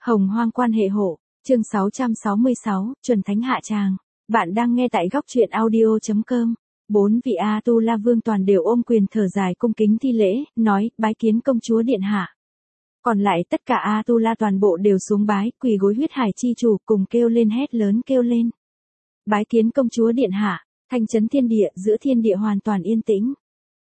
Hồng hoang quan hệ hộ, chương 666, chuẩn thánh hạ tràng. Bạn đang nghe tại góc truyện audio.com. 4 vị A-tu-la vương toàn đều ôm quyền thở dài cung kính thi lễ, nói, bái kiến công chúa điện hạ. Còn lại tất cả A-tu-la toàn bộ đều xuống bái, quỳ gối huyết hải chi chủ, cùng kêu lên hét lớn kêu lên. Bái kiến công chúa điện hạ, thanh chấn thiên địa, giữa thiên địa hoàn toàn yên tĩnh.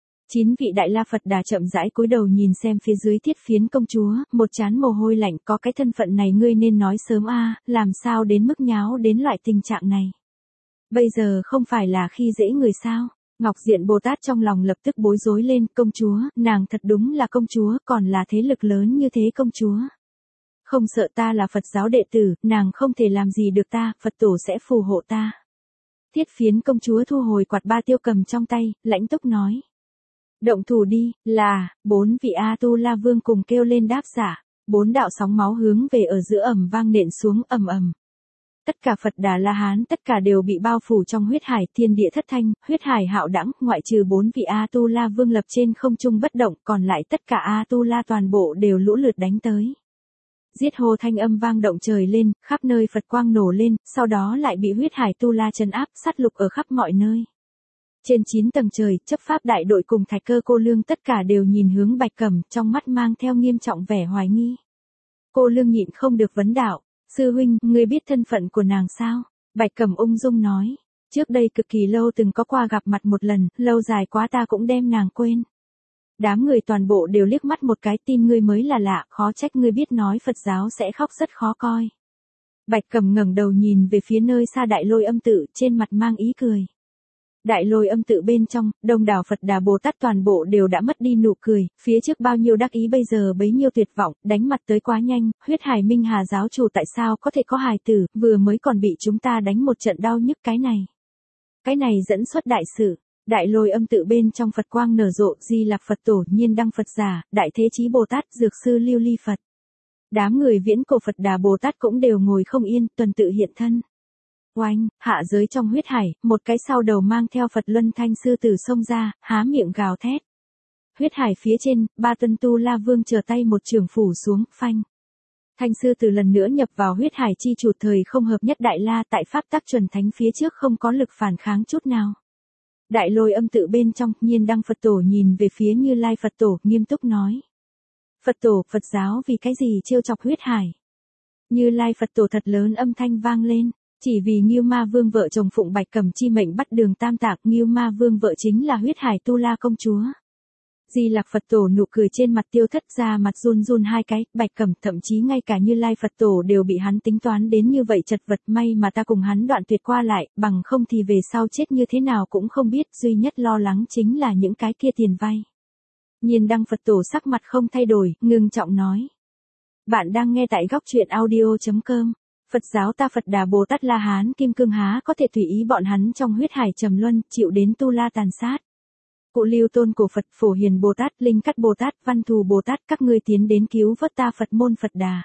9 vị đại la Phật Đà chậm rãi cúi đầu nhìn xem phía dưới thiết phiến công chúa, một trán mồ hôi lạnh, có cái thân phận này ngươi nên nói sớm a, làm sao đến mức nháo đến loại tình trạng này. Bây giờ không phải là khi dễ người sao? Ngọc Diện Bồ Tát trong lòng lập tức bối rối lên, công chúa, nàng thật đúng là công chúa, còn là thế lực lớn như thế công chúa. Không sợ ta là Phật giáo đệ tử, nàng không thể làm gì được ta, Phật tổ sẽ phù hộ ta. Thiết phiến công chúa thu hồi quạt ba tiêu cầm trong tay, lãnh túc nói. Động thủ đi, là, 4 vị A-tu-la vương cùng kêu lên đáp giả, 4 đạo sóng máu hướng về ở giữa ầm vang nện xuống ầm ầm. Tất cả Phật Đà La Hán tất cả đều bị bao phủ trong huyết hải, thiên địa thất thanh, huyết hải hạo đãng, ngoại trừ 4 vị A-tu-la vương lập trên không trung bất động, còn lại tất cả A-tu-la toàn bộ đều lũ lượt đánh tới. Giết hô thanh âm vang động trời lên, khắp nơi Phật quang nổ lên, sau đó lại bị huyết hải tu-la trấn áp, sát lục ở khắp mọi nơi. Trên 9 tầng trời, chấp pháp đại đội cùng Thạch Cơ cô lương tất cả đều nhìn hướng Bạch Cẩm, trong mắt mang theo nghiêm trọng vẻ hoài nghi. Cô lương nhịn không được vấn đạo, sư huynh, ngươi biết thân phận của nàng sao? Bạch Cẩm ung dung nói, trước đây cực kỳ lâu từng có qua gặp mặt một lần, lâu dài quá ta cũng đem nàng quên. Đám người toàn bộ đều liếc mắt một cái, tin ngươi mới là lạ, khó trách ngươi biết nói Phật giáo sẽ khóc rất khó coi. Bạch Cẩm ngẩng đầu nhìn về phía nơi xa Đại Lôi Âm tự, trên mặt mang ý cười. Đại Lôi Âm tự bên trong, đông đảo Phật Đà Bồ Tát toàn bộ đều đã mất đi nụ cười, phía trước bao nhiêu đắc ý bây giờ bấy nhiêu tuyệt vọng, đánh mặt tới quá nhanh, huyết hải Minh Hà giáo chủ tại sao có thể có hài tử, vừa mới còn bị chúng ta đánh một trận đau nhức cái này. Cái này dẫn xuất đại sự, Đại Lôi Âm tự bên trong Phật quang nở rộ, Di Lặc Phật tổ, Nhiên Đăng Phật giả, Đại Thế Chí Bồ Tát, Dược sư Lưu Ly Phật. Đám người viễn cổ Phật Đà Bồ Tát cũng đều ngồi không yên, tuần tự hiện thân. Oanh, hạ giới trong huyết hải, một cái sau đầu mang theo Phật Luân Thanh sư tử xông ra, há miệng gào thét. Huyết hải phía trên, ba tân tu la vương trở tay một trường phủ xuống, phanh. Thanh sư tử lần nữa nhập vào huyết hải chi chủ thời không hợp nhất đại la tại pháp tắc chuẩn thánh phía trước không có lực phản kháng chút nào. Đại Lôi Âm tự bên trong, Nhiên Đăng Phật tổ nhìn về phía Như Lai Phật tổ, nghiêm túc nói. Phật tổ, Phật giáo vì cái gì trêu chọc huyết hải? Như Lai Phật tổ thật lớn âm thanh vang lên. Chỉ vì Ngưu Ma Vương vợ chồng phụng Bạch Cẩm chi mệnh bắt Đường Tam Tạng, Ngưu Ma Vương vợ chính là huyết hải tu la công chúa. Di Lặc Phật tổ nụ cười trên mặt tiêu thất ra, mặt run run hai cái, Bạch Cẩm thậm chí ngay cả Như Lai Phật tổ đều bị hắn tính toán đến như vậy chật vật, may mà ta cùng hắn đoạn tuyệt qua lại, bằng không thì về sau chết như thế nào cũng không biết, duy nhất lo lắng chính là những cái kia tiền vay. Nhiên Đăng Phật tổ sắc mặt không thay đổi, ngưng trọng nói. Bạn đang nghe tại góc truyện audio.com. Phật giáo ta Phật Đà Bồ Tát La Hán Kim Cương há có thể tùy ý bọn hắn trong huyết hải trầm luân, chịu đến tu la tàn sát. Cụ Lưu Tôn cổ Phật, Phổ Hiền Bồ Tát, Linh Cắt Bồ Tát, Văn Thù Bồ Tát, các ngươi tiến đến cứu vớt ta Phật môn Phật Đà.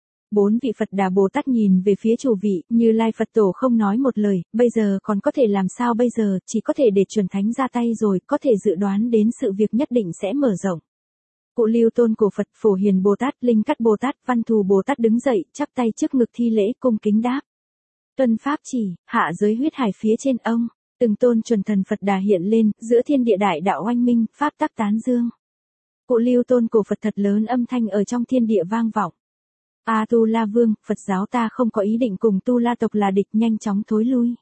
4 vị Phật Đà Bồ Tát nhìn về phía chủ vị, Như Lai Phật tổ không nói một lời, bây giờ còn có thể làm sao bây giờ, chỉ có thể để chuẩn thánh ra tay rồi, có thể dự đoán đến sự việc nhất định sẽ mở rộng. Cụ Lưu Tôn cổ Phật, Phổ Hiền Bồ Tát, Linh Cắt Bồ Tát, Văn Thù Bồ Tát đứng dậy, chắp tay trước ngực thi lễ cung kính đáp. Tuân pháp chỉ, hạ giới huyết hải phía trên ông, từng tôn chuẩn thần Phật Đà hiện lên, giữa thiên địa đại đạo oanh minh, pháp tắc tán dương. Cụ Lưu Tôn cổ Phật thật lớn âm thanh ở trong thiên địa vang vọng. A-tu-la vương, Phật giáo ta không có ý định cùng tu la tộc là địch, nhanh chóng thối lui.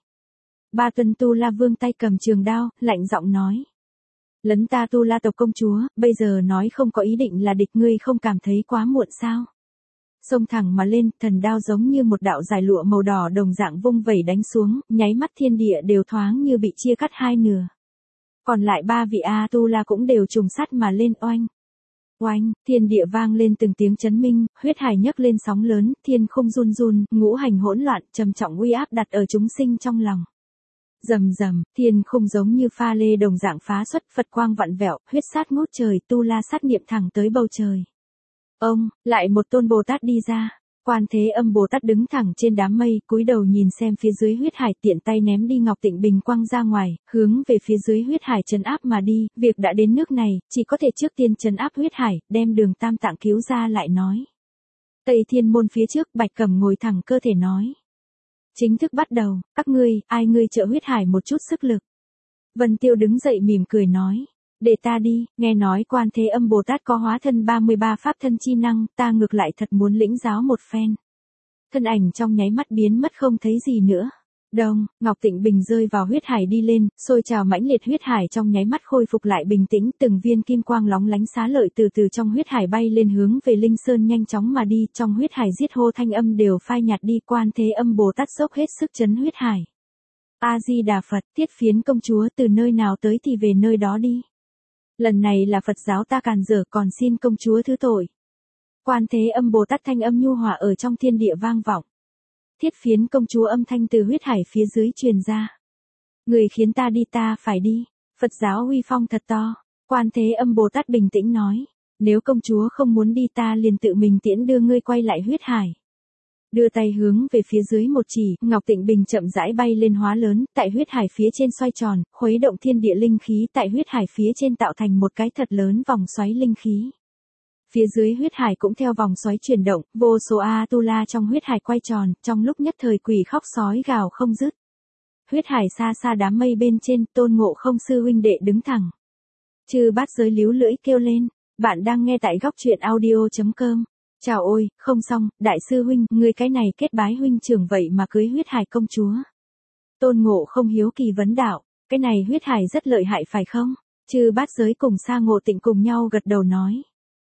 Ba tuần tu la vương tay cầm trường đao, lạnh giọng nói. Lấn ta tu la tộc công chúa, bây giờ nói không có ý định là địch, ngươi không cảm thấy quá muộn sao? Xông thẳng mà lên, thần đao giống như một đạo dài lụa màu đỏ đồng dạng vung vẩy đánh xuống, nháy mắt thiên địa đều thoáng như bị chia cắt hai nửa. Còn lại 3 vị A-tu-la cũng đều trùng sát mà lên, oanh. Oanh, thiên địa vang lên từng tiếng chấn minh, huyết hải nhấc lên sóng lớn, thiên không run run, ngũ hành hỗn loạn, trầm trọng uy áp đặt ở chúng sinh trong lòng. Rầm rầm, thiên khung giống như pha lê đồng dạng phá xuất, Phật quang vặn vẹo, huyết sát ngút trời, tu la sát niệm thẳng tới bầu trời. Ông, lại một tôn Bồ Tát đi ra. Quan Thế Âm Bồ Tát đứng thẳng trên đám mây, cúi đầu nhìn xem phía dưới huyết hải, tiện tay ném đi Ngọc Tịnh Bình quang ra ngoài, hướng về phía dưới huyết hải trấn áp mà đi, việc đã đến nước này, chỉ có thể trước tiên trấn áp huyết hải, đem Đường Tam Tạng cứu ra lại nói. Tây Thiên Môn phía trước Bạch Cẩm ngồi thẳng cơ thể nói. Chính thức bắt đầu, các ngươi, ai ngươi trợ huyết hải một chút sức lực. Vân Tiêu đứng dậy mỉm cười nói. Để ta đi, nghe nói Quan Thế Âm Bồ Tát có hóa thân 33 pháp thân chi năng, ta ngược lại thật muốn lĩnh giáo một phen. Thân ảnh trong nháy mắt biến mất không thấy gì nữa. Đông, Ngọc Tịnh Bình rơi vào huyết hải đi lên, sôi trào mãnh liệt huyết hải trong nháy mắt khôi phục lại bình tĩnh, từng viên kim quang lóng lánh xá lợi từ từ trong huyết hải bay lên hướng về Linh Sơn nhanh chóng mà đi, trong huyết hải giết hô thanh âm đều phai nhạt đi, Quan Thế Âm Bồ Tát dốc hết sức chấn huyết hải. A Di Đà Phật, Tiết Phiến công chúa từ nơi nào tới thì về nơi đó đi. Lần này là Phật giáo ta càn dở, còn xin công chúa thứ tội. Quan Thế Âm Bồ Tát thanh âm nhu hòa ở trong thiên địa vang vọng. Thiết Phiến công chúa âm thanh từ huyết hải phía dưới truyền ra. Người khiến ta đi ta phải đi. Phật giáo uy phong thật to. Quan Thế Âm Bồ Tát bình tĩnh nói. Nếu công chúa không muốn đi ta liền tự mình tiễn đưa ngươi quay lại huyết hải. Đưa tay hướng về phía dưới một chỉ, Ngọc Tịnh Bình chậm rãi bay lên hóa lớn, tại huyết hải phía trên xoay tròn, khuấy động thiên địa linh khí tại huyết hải phía trên tạo thành một cái thật lớn vòng xoáy linh khí. Phía dưới huyết hải cũng theo vòng xoáy chuyển động, vô số A-tu-la trong huyết hải quay tròn, trong lúc nhất thời quỷ khóc sói gào không dứt. Huyết hải xa xa đám mây bên trên, Tôn Ngộ Không sư huynh đệ đứng thẳng. Chư bát giới líu lưỡi kêu lên, bạn đang nghe tại góc truyện audio.com. Chào ôi, không xong, đại sư huynh, ngươi cái này kết bái huynh trưởng vậy mà cưới huyết hải công chúa. Tôn Ngộ Không hiếu kỳ vấn đạo, cái này huyết hải rất lợi hại phải không? Chư bát giới cùng Sa Ngộ Tịnh cùng nhau gật đầu nói.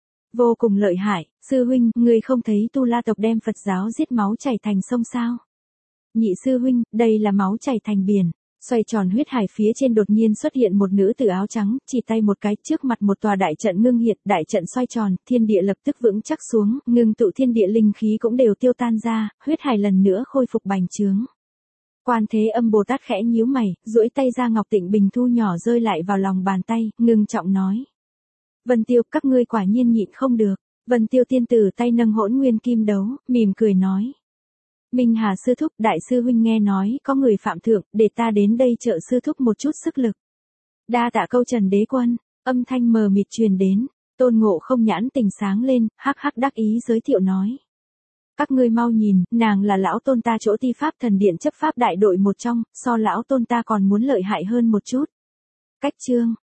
Vô cùng lợi hại, sư huynh, ngươi không thấy Tu La tộc đem Phật giáo giết máu chảy thành sông sao? Nhị sư huynh, đây là máu chảy thành biển. Xoay tròn huyết hải phía trên đột nhiên xuất hiện một nữ tử áo trắng, chỉ tay một cái, trước mặt một tòa đại trận ngưng hiện, đại trận xoay tròn, thiên địa lập tức vững chắc xuống, ngưng tụ thiên địa linh khí cũng đều tiêu tan ra, huyết hải lần nữa khôi phục bành trướng. Quan Thế Âm Bồ Tát khẽ nhíu mày, duỗi tay ra Ngọc Tịnh Bình thu nhỏ rơi lại vào lòng bàn tay, ngưng trọng nói. Vân Tiêu, các ngươi quả nhiên nhịn không được. Vân Tiêu tiên tử tay nâng hỗn nguyên kim đấu, mỉm cười nói. Minh Hà sư thúc, đại sư huynh nghe nói có người phạm thượng, để ta đến đây trợ sư thúc một chút sức lực. Đa tạ câu Trần Đế Quân, âm thanh mờ mịt truyền đến, Tôn Ngộ Không nhãn tình sáng lên, hắc hắc đắc ý giới thiệu nói. Các ngươi mau nhìn, nàng là lão tôn ta chỗ Ti Pháp Thần Điện chấp pháp đại đội một trong, so lão tôn ta còn muốn lợi hại hơn một chút. Cách chương